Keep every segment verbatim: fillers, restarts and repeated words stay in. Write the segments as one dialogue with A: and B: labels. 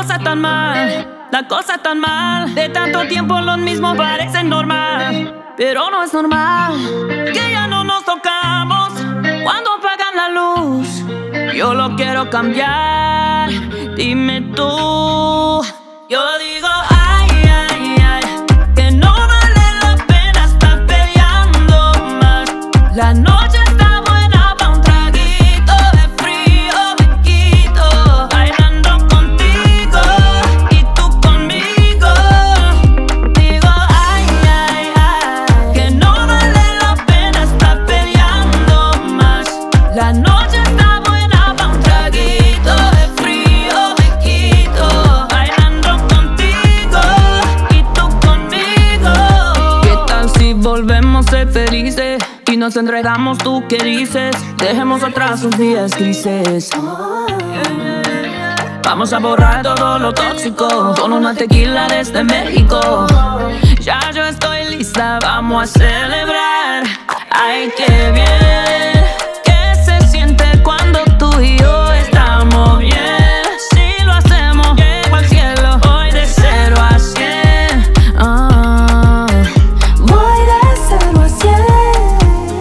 A: cosa tan mal, la cosa tan mal. De tanto tiempo lo mismo parece normal, pero no es normal que ya no nos tocamos cuando apagan la luz. Yo lo quiero cambiar, dime tú. Yo digo ay, ay, ay, que no vale la pena estar peleando más. La noche está buena pa' un traguito de frío, me quito bailando contigo y tú conmigo. Digo ay, ay, ay, que no vale la pena estar peleando más. La noche está buena pa' un traguito de frío, me quito bailando contigo y tú conmigo. ¿Qué tal si volvemos a ser felices y nos entregamos? ¿Tú qué dices? Dejemos atrás los días grises. Vamos a borrar todo lo tóxico con una tequila desde México. Ya yo estoy lista, vamos a celebrar. Ay, qué bien que se siente cuando tú y yo estamos bien. Si lo hacemos, llego al cielo, voy de cero a cien. Ah,
B: Voy de cero a cien.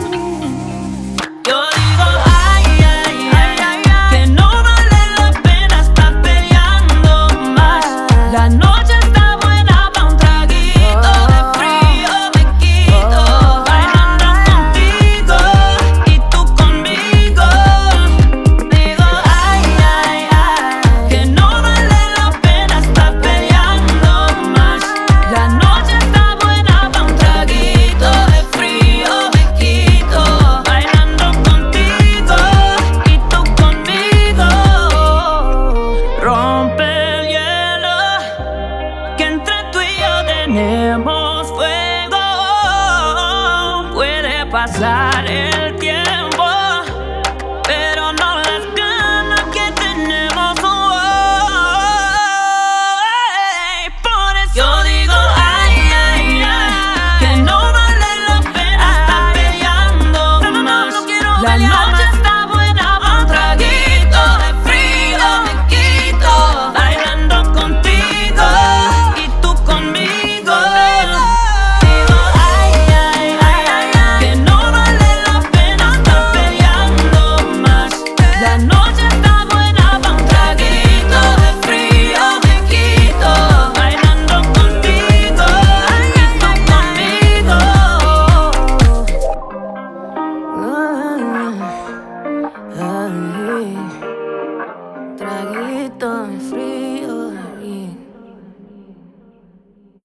A: yo digo ay, ay, ay, ay, ay, que no vale la pena estar peleando más. La noche está buena pa' un traguito de frío, me quito bailando contigo y tú conmigo. Digo ay, ay, ay, que no vale la pena estar peleando más. La noche está buena pa' un traguito de frío, me quito bailando contigo y tú conmigo. Rompe el hielo, que entre tú y yo tenemos fuego. Puede pasar el tiempo, pero no las ganas que tenemos. Oh, ey, por eso yo digo ay, ay, ay, que no vale la pena estar peleando más. La noche está buena pa' un traguito de frío, me quito bailando contigo y tú conmigo. Digo ay, ay, ay, ay, ay, que no vale la pena estar peleando más. La noche está buena pa' un traguito de frío, me quito bailando contigo y tú conmigo.
B: Ay, traguito.